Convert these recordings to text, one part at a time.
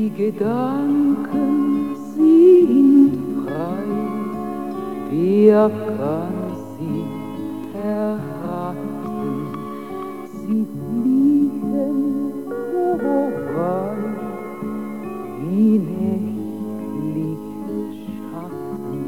Die Gedanken sind frei, wer kann sie erraten? Sie fliegen vorbei wie nächtliche Schatten.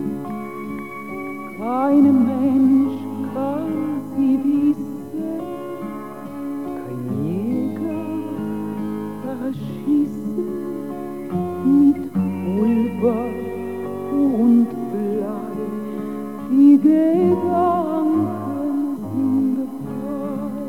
Kein Mensch kann sie wissen, kein Jäger erschießen mit Pulver und Blei. Die Gedanken sind frei.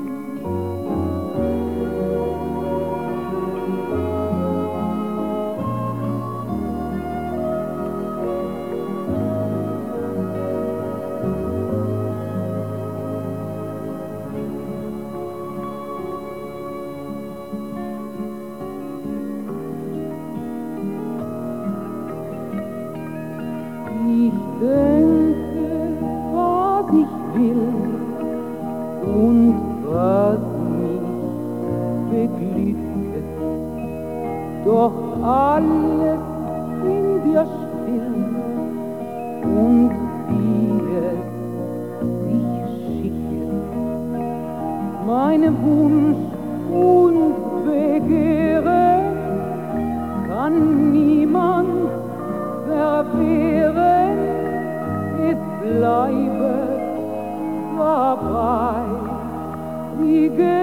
Ich denke, was ich will und was mich beglückt, doch alles in dir still und wie es sich schickt. Mein Wunsch und Begehren kann niemand verwehren, es bleibe dabei, die